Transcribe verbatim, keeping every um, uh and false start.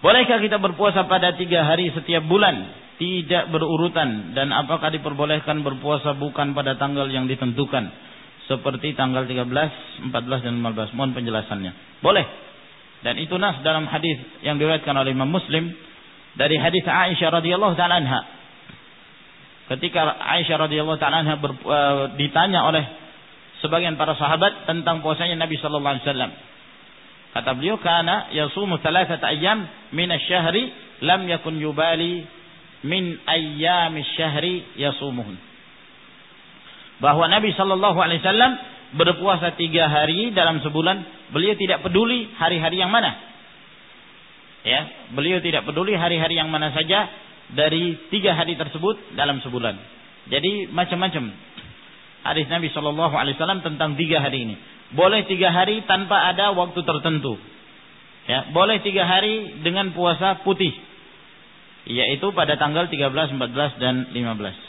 Bolehkah kita berpuasa pada tiga hari setiap bulan, tidak berurutan, dan apakah diperbolehkan berpuasa bukan pada tanggal yang ditentukan, seperti tanggal tiga belas, empat belas, dan lima belas? Mohon penjelasannya. Boleh. Dan itu nas dalam hadis yang diriwayatkan oleh Imam Muslim dari hadis Aisyah radhiyallahu taala anha. Ketika Aisyah radhiyallahu taala anha ber, uh, ditanya oleh sebagian para sahabat tentang puasanya Nabi sallallahu alaihi wasallam, kata beliau, kana yasumu thalathata ayyam min asy-syahri lam yakun yubali min ayyamis syahri yasumuhun. Bahwa Nabi sallallahu alaihi wasallam berpuasa tiga hari dalam sebulan, beliau tidak peduli hari-hari yang mana. Ya, beliau tidak peduli hari-hari yang mana saja dari tiga hari tersebut dalam sebulan. Jadi macam-macam hadis Nabi sallallahu alaihi wasallam tentang tiga hari ini. Boleh tiga hari tanpa ada waktu tertentu. Ya, boleh tiga hari dengan puasa putih, yaitu pada tanggal tiga belas, empat belas, dan lima belas.